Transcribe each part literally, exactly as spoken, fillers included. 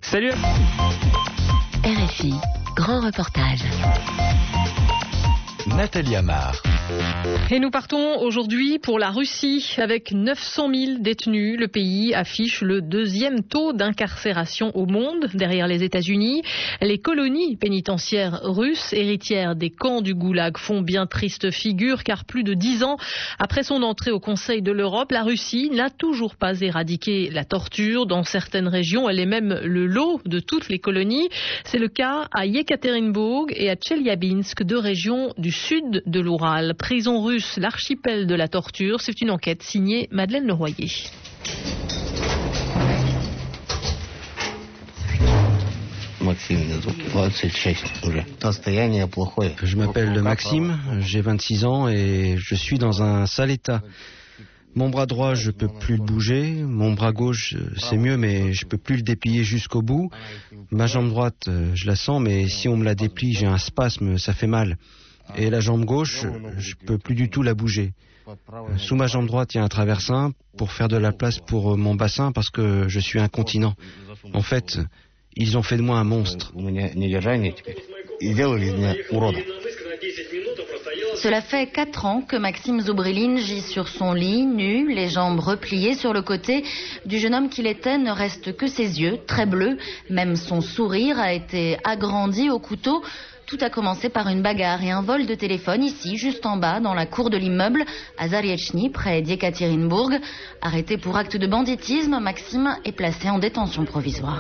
Salut. R F I, grand reportage. Nathalie Amar. Et nous partons aujourd'hui pour la Russie. Avec neuf cent mille détenus, le pays affiche le deuxième taux d'incarcération au monde, derrière les États-Unis. Les colonies pénitentiaires russes, héritières des camps du Goulag, font bien triste figure, car plus de dix ans après son entrée au Conseil de l'Europe, la Russie n'a toujours pas éradiqué la torture. Dans certaines régions, elle est même le lot de toutes les colonies. C'est le cas à Yekaterinbourg et à Tcheliabinsk, deux régions du sud de l'Oural. Prison russe, l'archipel de la torture, c'est une enquête signée Madeleine Leroyer. Je m'appelle Maxime, j'ai vingt-six ans et je suis dans un sale état. Mon bras droit, je peux plus le bouger. Mon bras gauche, c'est mieux, mais je peux plus le déplier jusqu'au bout. Ma jambe droite, je la sens, mais si on me la déplie, j'ai un spasme, ça fait mal. Et la jambe gauche, je peux plus du tout la bouger. Sous ma jambe droite, il y a un traversin pour faire de la place pour mon bassin parce que je suis incontinent. En fait, ils ont fait de moi un monstre. Cela fait quatre ans que Maxime Zobrelin gît sur son lit, nu, les jambes repliées sur le côté. Du jeune homme qu'il était ne reste que ses yeux, très bleus. Même son sourire a été agrandi au couteau. Tout a commencé par une bagarre et un vol de téléphone ici, juste en bas, dans la cour de l'immeuble, à Zariechny, près d'Yekaterinbourg. Arrêté pour acte de banditisme, Maxime est placé en détention provisoire.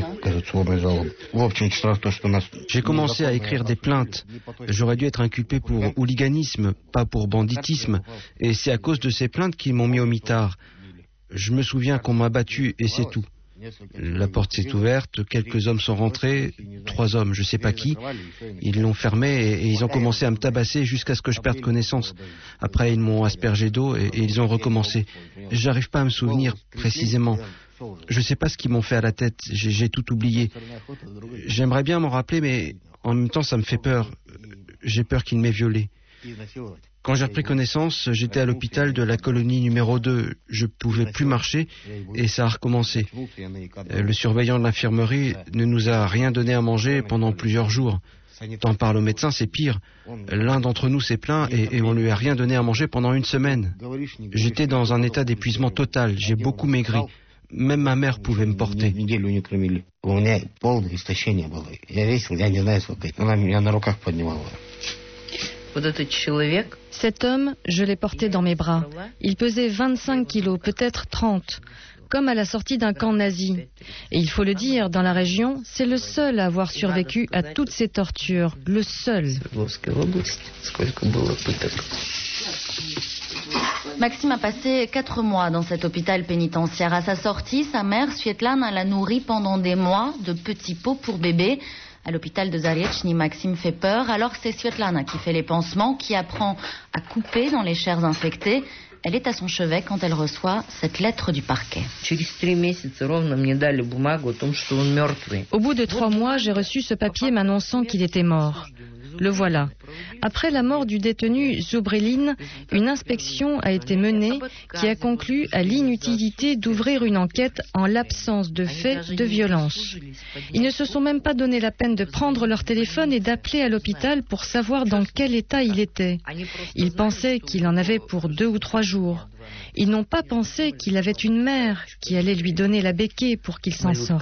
J'ai commencé à écrire des plaintes. J'aurais dû être inculpé pour hooliganisme, pas pour banditisme. Et c'est à cause de ces plaintes qu'ils m'ont mis au mitard. Je me souviens qu'on m'a battu et c'est tout. La porte s'est ouverte, quelques hommes sont rentrés, trois hommes, je sais pas qui. Ils l'ont fermée et, et ils ont commencé à me tabasser jusqu'à ce que je perde connaissance. Après, ils m'ont aspergé d'eau et, et ils ont recommencé. J'arrive pas à me souvenir précisément. Je sais pas ce qu'ils m'ont fait à la tête, j'ai, j'ai tout oublié. J'aimerais bien m'en rappeler, mais en même temps, ça me fait peur. J'ai peur qu'ils m'aient violé. Quand j'ai repris connaissance, j'étais à l'hôpital de la colonie numéro deux. Je pouvais plus marcher et ça a recommencé. Le surveillant de l'infirmerie ne nous a rien donné à manger pendant plusieurs jours. T'en parles au médecin, c'est pire. L'un d'entre nous s'est plaint et, et on lui a rien donné à manger pendant une semaine. J'étais dans un état d'épuisement total. J'ai beaucoup maigri. Même ma mère pouvait me porter. Cet homme, je l'ai porté dans mes bras. Il pesait vingt-cinq kilos, peut-être trente, comme à la sortie d'un camp nazi. Et il faut le dire, dans la région, c'est le seul à avoir survécu à toutes ces tortures. Le seul. Maxime a passé quatre mois dans cet hôpital pénitentiaire. À sa sortie, sa mère, Svetlana, l'a nourri pendant des mois de petits pots pour bébé. À l'hôpital de Zariechny, Maxime fait peur. Alors c'est Svetlana qui fait les pansements, qui apprend à couper dans les chairs infectées. Elle est à son chevet quand elle reçoit cette lettre du parquet. Au bout de trois mois, j'ai reçu ce papier m'annonçant qu'il était mort. Le voilà. Après la mort du détenu Zobrelin, une inspection a été menée qui a conclu à l'inutilité d'ouvrir une enquête en l'absence de faits de violence. Ils ne se sont même pas donné la peine de prendre leur téléphone et d'appeler à l'hôpital pour savoir dans quel état il était. Ils pensaient qu'il en avait pour deux ou trois jours. Ils n'ont pas pensé qu'il avait une mère qui allait lui donner la béquille pour qu'il s'en sorte.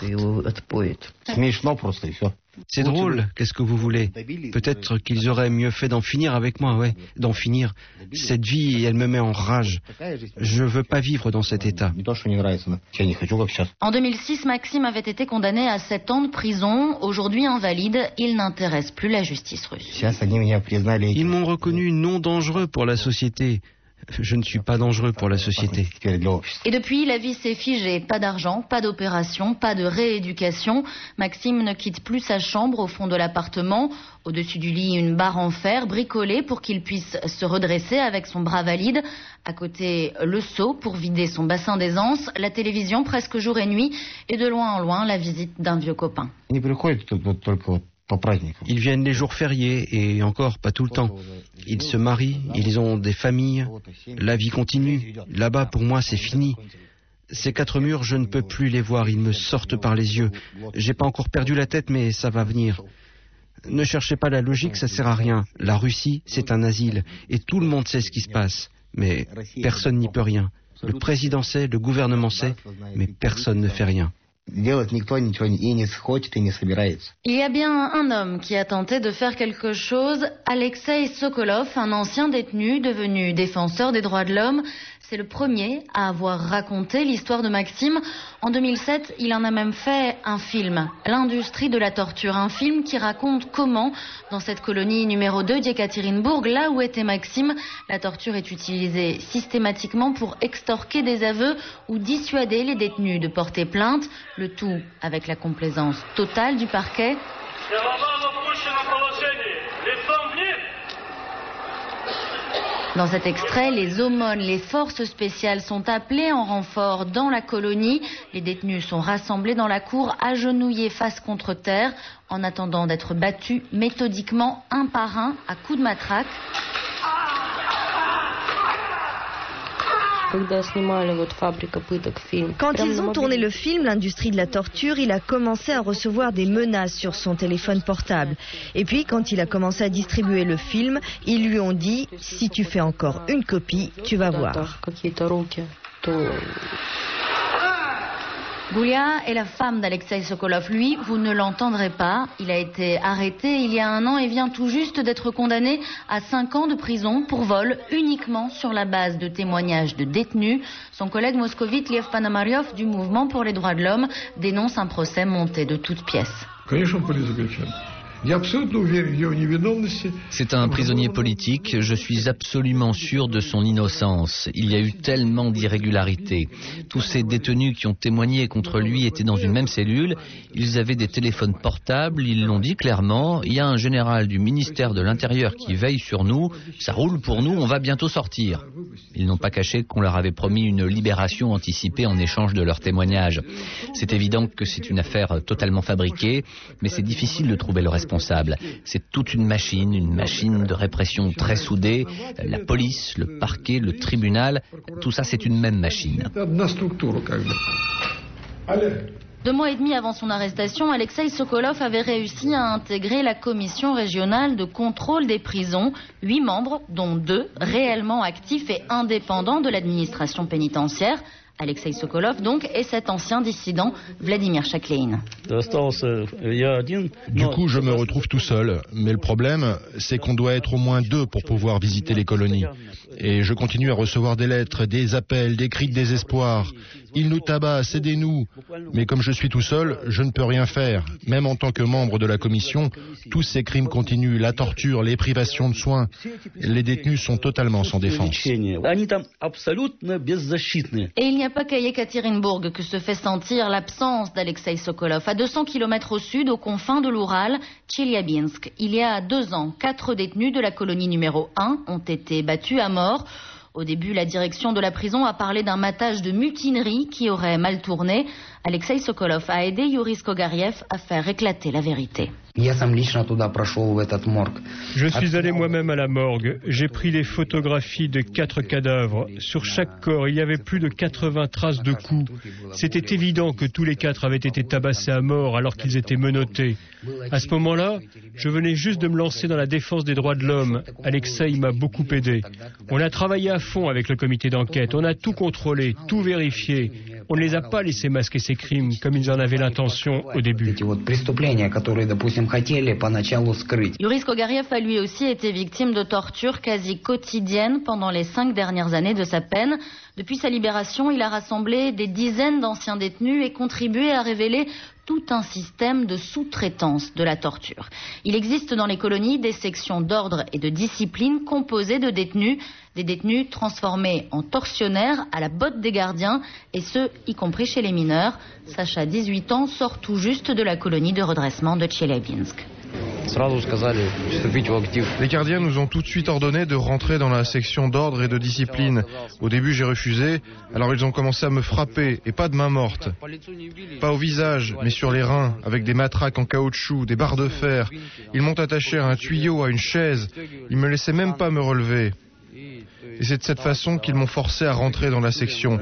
C'est drôle, qu'est-ce que vous voulez? Peut-être qu'ils auraient mieux fait d'en finir avec moi, ouais, d'en finir. Cette vie, elle me met en rage. Je veux pas vivre dans cet état. En deux mille six, Maxime avait été condamné à sept ans de prison. Aujourd'hui invalide, il n'intéresse plus la justice russe. Ils m'ont reconnu non dangereux pour la société. Je ne suis pas dangereux pour la société. Et depuis, la vie s'est figée. Pas d'argent, pas d'opération, pas de rééducation. Maxime ne quitte plus sa chambre au fond de l'appartement. Au-dessus du lit, une barre en fer bricolée pour qu'il puisse se redresser avec son bras valide. À côté, le seau pour vider son bassin d'aisance. La télévision presque jour et nuit. Et de loin en loin, la visite d'un vieux copain. Ils viennent les jours fériés et encore pas tout le temps. Ils se marient, ils ont des familles. La vie continue. Là-bas, pour moi, c'est fini. Ces quatre murs, je ne peux plus les voir, ils me sortent par les yeux. J'ai pas encore perdu la tête, mais ça va venir. Ne cherchez pas la logique, ça sert à rien. La Russie, c'est un asile, et tout le monde sait ce qui se passe. Mais personne n'y peut rien. Le président sait, le gouvernement sait, mais personne ne fait rien. Il y a bien un homme qui a tenté de faire quelque chose, Alexei Sokolov, un ancien détenu devenu défenseur des droits de l'homme. C'est le premier à avoir raconté l'histoire de Maxime. En deux mille sept, il en a même fait un film, L'industrie de la torture, un film qui raconte comment, dans cette colonie numéro deux d'Yekaterinbourg, là où était Maxime, la torture est utilisée systématiquement pour extorquer des aveux ou dissuader les détenus de porter plainte, le tout avec la complaisance totale du parquet. Dans cet extrait, les aumônes, les forces spéciales sont appelées en renfort dans la colonie. Les détenus sont rassemblés dans la cour, agenouillés face contre terre, en attendant d'être battus méthodiquement un par un à coups de matraque. Quand ils ont tourné le film, l'industrie de la torture, il a commencé à recevoir des menaces sur son téléphone portable. Et puis, quand il a commencé à distribuer le film, ils lui ont dit « Si tu fais encore une copie, tu vas voir ». Goulia est la femme d'Alexei Sokolov. Lui, vous ne l'entendrez pas. Il a été arrêté il y a un an et vient tout juste d'être condamné à cinq ans de prison pour vol uniquement sur la base de témoignages de détenus. Son collègue moscovite Lev Panomaryov du Mouvement pour les droits de l'homme dénonce un procès monté de toutes pièces. C'est un prisonnier politique, je suis absolument sûr de son innocence. Il y a eu tellement d'irrégularités. Tous ces détenus qui ont témoigné contre lui étaient dans une même cellule, ils avaient des téléphones portables, ils l'ont dit clairement, il y a un général du ministère de l'Intérieur qui veille sur nous, ça roule pour nous, on va bientôt sortir. Ils n'ont pas caché qu'on leur avait promis une libération anticipée en échange de leurs témoignages. C'est évident que c'est une affaire totalement fabriquée, mais c'est difficile de trouver le responsable. C'est toute une machine, une machine de répression très soudée. La police, le parquet, le tribunal, tout ça c'est une même machine. Deux mois et demi avant son arrestation, Alexei Sokolov avait réussi à intégrer la commission régionale de contrôle des prisons. Huit membres, dont deux réellement actifs et indépendants de l'administration pénitentiaire. Alexei Sokolov donc et cet ancien dissident Vladimir Chaklein. Du coup, je me retrouve tout seul. Mais le problème, c'est qu'on doit être au moins deux pour pouvoir visiter les colonies. Et je continue à recevoir des lettres, des appels, des cris de désespoir. Ils nous tabassent, aidez-nous. Mais comme je suis tout seul, je ne peux rien faire. Même en tant que membre de la commission, tous ces crimes continuent, la torture, les privations de soins. Les détenus sont totalement sans défense. Et il n'y a pas qu'à Yekaterinbourg que se fait sentir l'absence d'Alexei Sokolov. À deux cents kilomètres au sud, aux confins de l'Oural, Tcheliabinsk, il y a deux ans, quatre détenus de la colonie numéro un ont été battus à mort. Au début, la direction de la prison a parlé d'un matage de mutinerie qui aurait mal tourné. Alexei Sokolov a aidé Yuris Kogariev à faire éclater la vérité. Je suis allé moi-même à la morgue. J'ai pris les photographies de quatre cadavres. Sur chaque corps, il y avait plus de quatre-vingts traces de coups. C'était évident que tous les quatre avaient été tabassés à mort alors qu'ils étaient menottés. À ce moment-là, je venais juste de me lancer dans la défense des droits de l'homme. Alexei m'a beaucoup aidé. On a travaillé à fond avec le comité d'enquête. On a tout contrôlé, tout vérifié. On ne les a pas laissés masquer ces crimes comme ils en avaient l'intention au début. Yuris Kogariev a lui aussi été victime de tortures quasi quotidiennes pendant les cinq dernières années de sa peine. Depuis sa libération, il a rassemblé des dizaines d'anciens détenus et contribué à révéler tout un système de sous-traitance de la torture. Il existe dans les colonies des sections d'ordre et de discipline composées de détenus, des détenus transformés en tortionnaires à la botte des gardiens, et ce, y compris chez les mineurs. Sacha, dix-huit ans, sort tout juste de la colonie de redressement de Tcheliabinsk. Les gardiens nous ont tout de suite ordonné de rentrer dans la section d'ordre et de discipline. Au début, j'ai refusé, alors ils ont commencé à me frapper, et pas de main morte. Pas au visage, mais sur les reins, avec des matraques en caoutchouc, des barres de fer. Ils m'ont attaché à un tuyau, à une chaise. Ils me laissaient même pas me relever. Et c'est de cette façon qu'ils m'ont forcé à rentrer dans la section.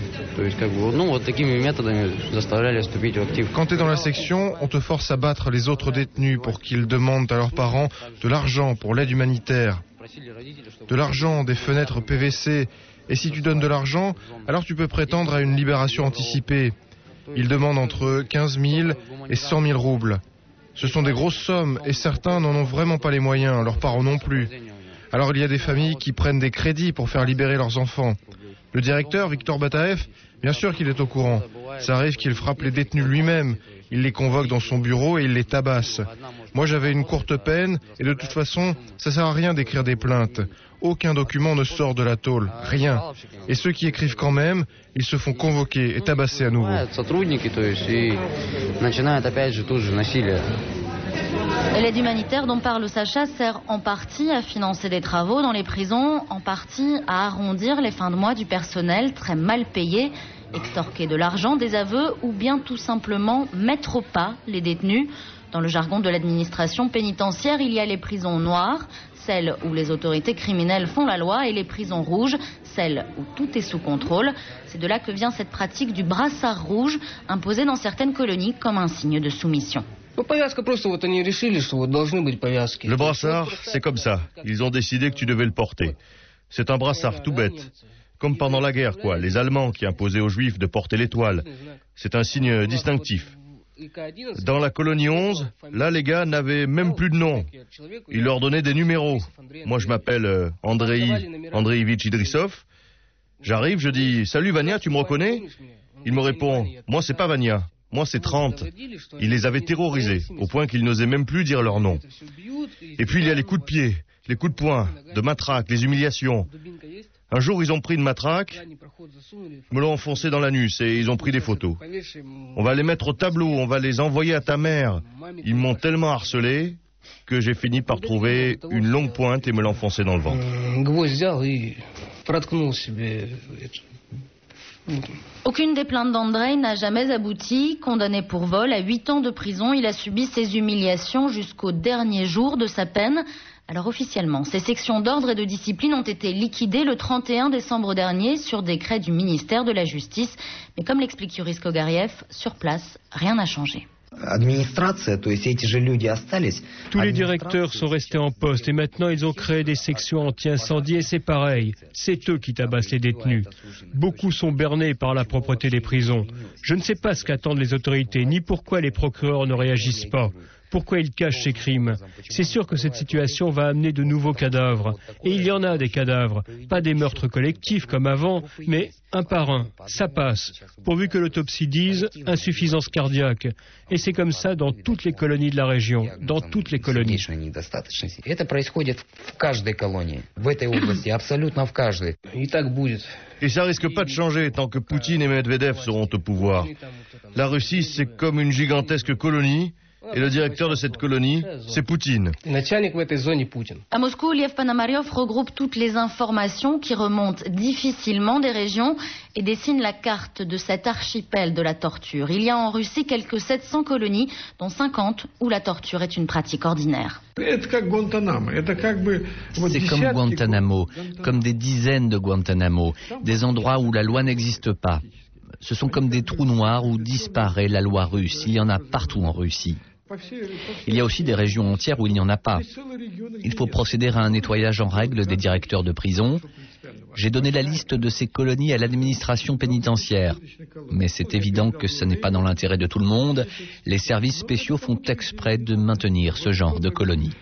Quand tu es dans la section, on te force à battre les autres détenus pour qu'ils demandent à leurs parents de l'argent pour l'aide humanitaire. De l'argent, des fenêtres P V C. Et si tu donnes de l'argent, alors tu peux prétendre à une libération anticipée. Ils demandent entre quinze mille et cent mille roubles. Ce sont des grosses sommes et certains n'en ont vraiment pas les moyens, leurs parents non plus. Alors il y a des familles qui prennent des crédits pour faire libérer leurs enfants. Le directeur, Victor Bataev, bien sûr qu'il est au courant. Ça arrive qu'il frappe les détenus lui-même. Il les convoque dans son bureau et il les tabasse. Moi j'avais une courte peine et de toute façon, ça sert à rien d'écrire des plaintes. Aucun document ne sort de la tôle, rien. Et ceux qui écrivent quand même, ils se font convoquer et tabasser à nouveau. L'aide humanitaire dont parle Sacha sert en partie à financer des travaux dans les prisons, en partie à arrondir les fins de mois du personnel très mal payé, extorquer de l'argent, des aveux ou bien tout simplement mettre au pas les détenus. Dans le jargon de l'administration pénitentiaire, il y a les prisons noires, celles où les autorités criminelles font la loi, et les prisons rouges, celles où tout est sous contrôle. C'est de là que vient cette pratique du brassard rouge imposé dans certaines colonies comme un signe de soumission. Le brassard, c'est comme ça. Ils ont décidé que tu devais le porter. C'est un brassard tout bête. Comme pendant la guerre, quoi. Les Allemands qui imposaient aux Juifs de porter l'étoile. C'est un signe distinctif. Dans la colonie onze, là, les gars n'avaient même plus de nom. Ils leur donnaient des numéros. Moi, je m'appelle euh, Andrei Andreevitch Idrissov. J'arrive, je dis « Salut Vania, tu me reconnais ?» Il me répond « Moi, c'est pas Vania. Moi, c'est trente. » Il les avait terrorisés, au point qu'ils n'osaient même plus dire leur nom. Et puis, il y a les coups de pied, les coups de poing, de matraque, les humiliations. Un jour, ils ont pris une matraque, me l'ont enfoncé dans l'anus et ils ont pris des photos. On va les mettre au tableau, on va les envoyer à ta mère. Ils m'ont tellement harcelé que j'ai fini par trouver une longue pointe et me l'enfoncer dans le ventre. Aucune des plaintes d'Andrei n'a jamais abouti. Condamné pour vol à huit ans de prison, il a subi ces humiliations jusqu'au dernier jour de sa peine. Alors officiellement, ces sections d'ordre et de discipline ont été liquidées le trente et un décembre dernier sur décret du ministère de la Justice. Mais comme l'explique Yuris Kogariev, sur place, rien n'a changé. Tous les directeurs sont restés en poste et maintenant ils ont créé des sections anti-incendie et c'est pareil. C'est eux qui tabassent les détenus. Beaucoup sont bernés par la propreté des prisons. Je ne sais pas ce qu'attendent les autorités, ni pourquoi les procureurs ne réagissent pas. Pourquoi ils cachent ces crimes? C'est sûr que cette situation va amener de nouveaux cadavres. Et il y en a des cadavres. Pas des meurtres collectifs comme avant, mais un par un. Ça passe. Pourvu que l'autopsie dise insuffisance cardiaque. Et c'est comme ça dans toutes les colonies de la région. Dans toutes les colonies. Et ça risque pas de changer tant que Poutine et Medvedev seront au pouvoir. La Russie, c'est comme une gigantesque colonie. Et le directeur de cette colonie, c'est Poutine. À Moscou, Liev Panamariov regroupe toutes les informations qui remontent difficilement des régions et dessine la carte de cet archipel de la torture. Il y a en Russie quelques sept cents colonies, dont cinquante où la torture est une pratique ordinaire. C'est comme Guantanamo, comme des dizaines de Guantanamo, des endroits où la loi n'existe pas. Ce sont comme des trous noirs où disparaît la loi russe. Il y en a partout en Russie. Il y a aussi des régions entières où il n'y en a pas. Il faut procéder à un nettoyage en règle des directeurs de prison. J'ai donné la liste de ces colonies à l'administration pénitentiaire. Mais c'est évident que ce n'est pas dans l'intérêt de tout le monde. Les services spéciaux font exprès de maintenir ce genre de colonies.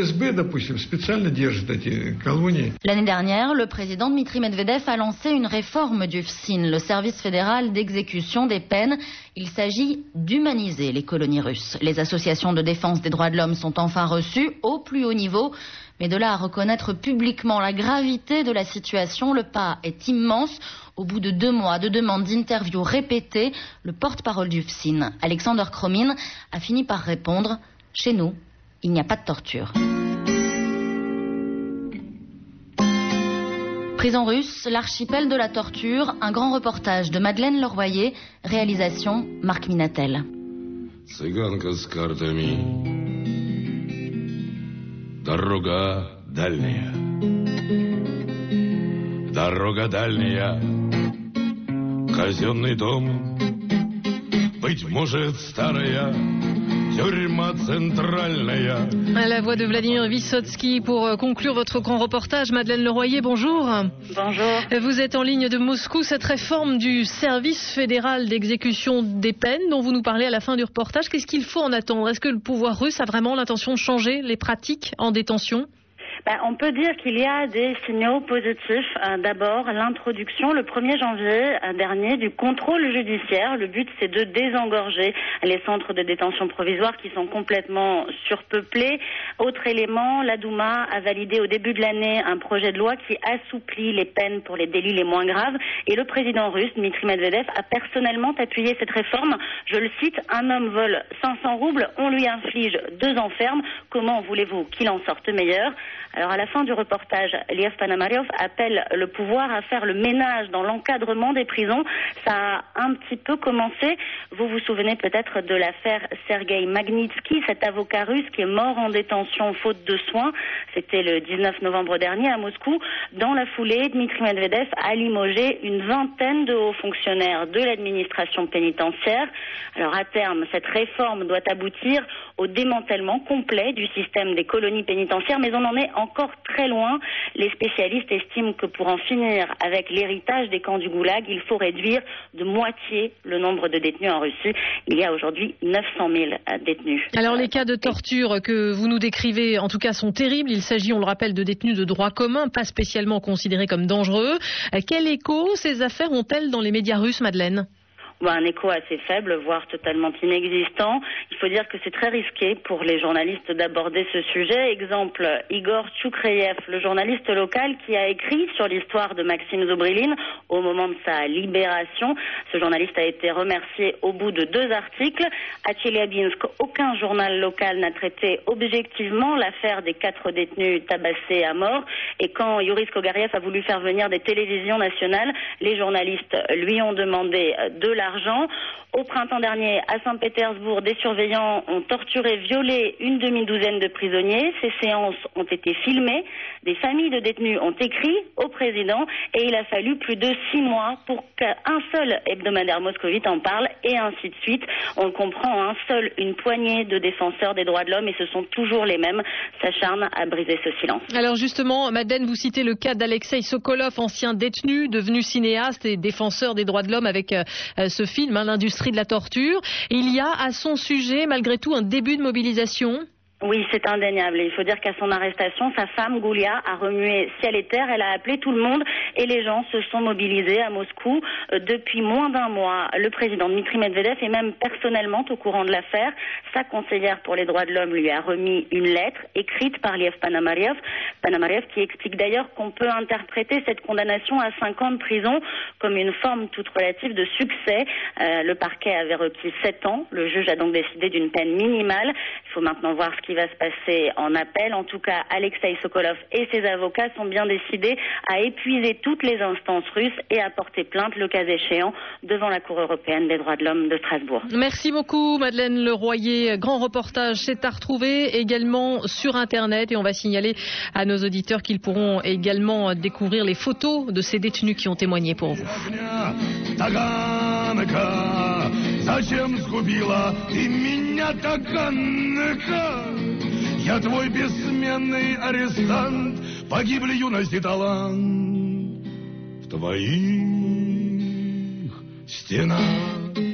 L'année dernière, le président Dmitri Medvedev a lancé une réforme du F S I N, le service fédéral d'exécution des peines. Il s'agit d'humaniser les colonies russes. Les associations de défense des droits de l'homme sont enfin reçues au plus haut niveau. Mais de là à reconnaître publiquement la gravité de la situation, le pas est immense. Au bout de deux mois de demandes d'interviews répétées, le porte-parole du F S I N, Alexander Kromin, a fini par répondre « Chez nous, il n'y a pas de torture ». Prison russe, l'archipel de la torture, un grand reportage de Madeleine Leroyer, réalisation Marc Minatel. Дорога дальняя. Дорога дальняя, казенный дом, быть может старая, тюрьма центральная. À la voix de Vladimir Vysotsky pour conclure votre grand reportage. Madeleine Leroyer, bonjour. Bonjour. Vous êtes en ligne de Moscou. Cette réforme du service fédéral d'exécution des peines dont vous nous parlez à la fin du reportage, qu'est-ce qu'il faut en attendre? Est-ce que le pouvoir russe a vraiment l'intention de changer les pratiques en détention? Ben, on peut dire qu'il y a des signaux positifs. Euh, D'abord, l'introduction le premier janvier euh, dernier du contrôle judiciaire. Le but, c'est de désengorger les centres de détention provisoire qui sont complètement surpeuplés. Autre élément, la Douma a validé au début de l'année un projet de loi qui assouplit les peines pour les délits les moins graves. Et le président russe, Dmitry Medvedev, a personnellement appuyé cette réforme. Je le cite, un homme vole cinq cents roubles, on lui inflige deux ans ferme. Comment voulez-vous qu'il en sorte meilleur? Alors à la fin du reportage, Liev Ponomarev appelle le pouvoir à faire le ménage dans l'encadrement des prisons. Ça a un petit peu commencé. Vous vous souvenez peut-être de l'affaire Sergei Magnitsky, cet avocat russe qui est mort en détention faute de soins. C'était le dix-neuf novembre dernier à Moscou. Dans la foulée, Dmitry Medvedev a limogé une vingtaine de hauts fonctionnaires de l'administration pénitentiaire. Alors à terme, cette réforme doit aboutir au démantèlement complet du système des colonies pénitentiaires, mais on en est encore très loin. Les spécialistes estiment que pour en finir avec l'héritage des camps du Goulag, il faut réduire de moitié le nombre de détenus en Russie. Il y a aujourd'hui neuf cent mille détenus. Alors les cas de torture que vous nous décrivez, en tout cas, sont terribles. Il s'agit, on le rappelle, de détenus de droit commun, pas spécialement considérés comme dangereux. Quel écho ces affaires ont-elles dans les médias russes, Madeleine ? Ben, un écho assez faible, voire totalement inexistant. Il faut dire que c'est très risqué pour les journalistes d'aborder ce sujet. Exemple, Igor Tchoukreyev, le journaliste local qui a écrit sur l'histoire de Maxime Zobrilin au moment de sa libération. Ce journaliste a été remercié au bout de deux articles. À Tcheliabinsk, aucun journal local n'a traité objectivement l'affaire des quatre détenus tabassés à mort. Et quand Yuris Kogariev a voulu faire venir des télévisions nationales, les journalistes lui ont demandé de la Argent. Au printemps dernier, à Saint-Pétersbourg, des surveillants ont torturé, violé une demi-douzaine de prisonniers. Ces séances ont été filmées. Des familles de détenus ont écrit au président et il a fallu plus de six mois pour qu'un seul hebdomadaire moscovite en parle et ainsi de suite. On le comprend, un seul, une poignée de défenseurs des droits de l'homme et ce sont toujours les mêmes, s'acharnent à briser ce silence. Alors justement, Madeleine, vous citez le cas d'Alexei Sokolov, ancien détenu, devenu cinéaste et défenseur des droits de l'homme avec euh, ce film, hein, l'industrie de la torture. Il y a à son sujet, malgré tout, un début de mobilisation. Oui, c'est indéniable. Il faut dire qu'à son arrestation, sa femme, Goulia, a remué ciel et terre. Elle a appelé tout le monde et les gens se sont mobilisés à Moscou. Euh, depuis moins d'un mois, le président Dmitry Medvedev est même personnellement au courant de l'affaire. Sa conseillère pour les droits de l'homme lui a remis une lettre écrite par Liev Ponomarev. Ponomarev qui explique d'ailleurs qu'on peut interpréter cette condamnation à cinq ans de prison comme une forme toute relative de succès. Euh, le parquet avait requis sept ans. Le juge a donc décidé d'une peine minimale. Il faut maintenant voir ce qui va se passer en appel. En tout cas, Alexei Sokolov et ses avocats sont bien décidés à épuiser toutes les instances russes et à porter plainte, le cas échéant, devant la Cour européenne des droits de l'homme de Strasbourg. Merci beaucoup, Madeleine Leroyer. Grand reportage, c'est à retrouver également sur Internet et on va signaler à nos auditeurs qu'ils pourront également découvrir les photos de ces détenus qui ont témoigné pour vous. Зачем сгубила ты меня, Таганка? Я твой бессменный арестант, погибли юность и талант в твоих стенах.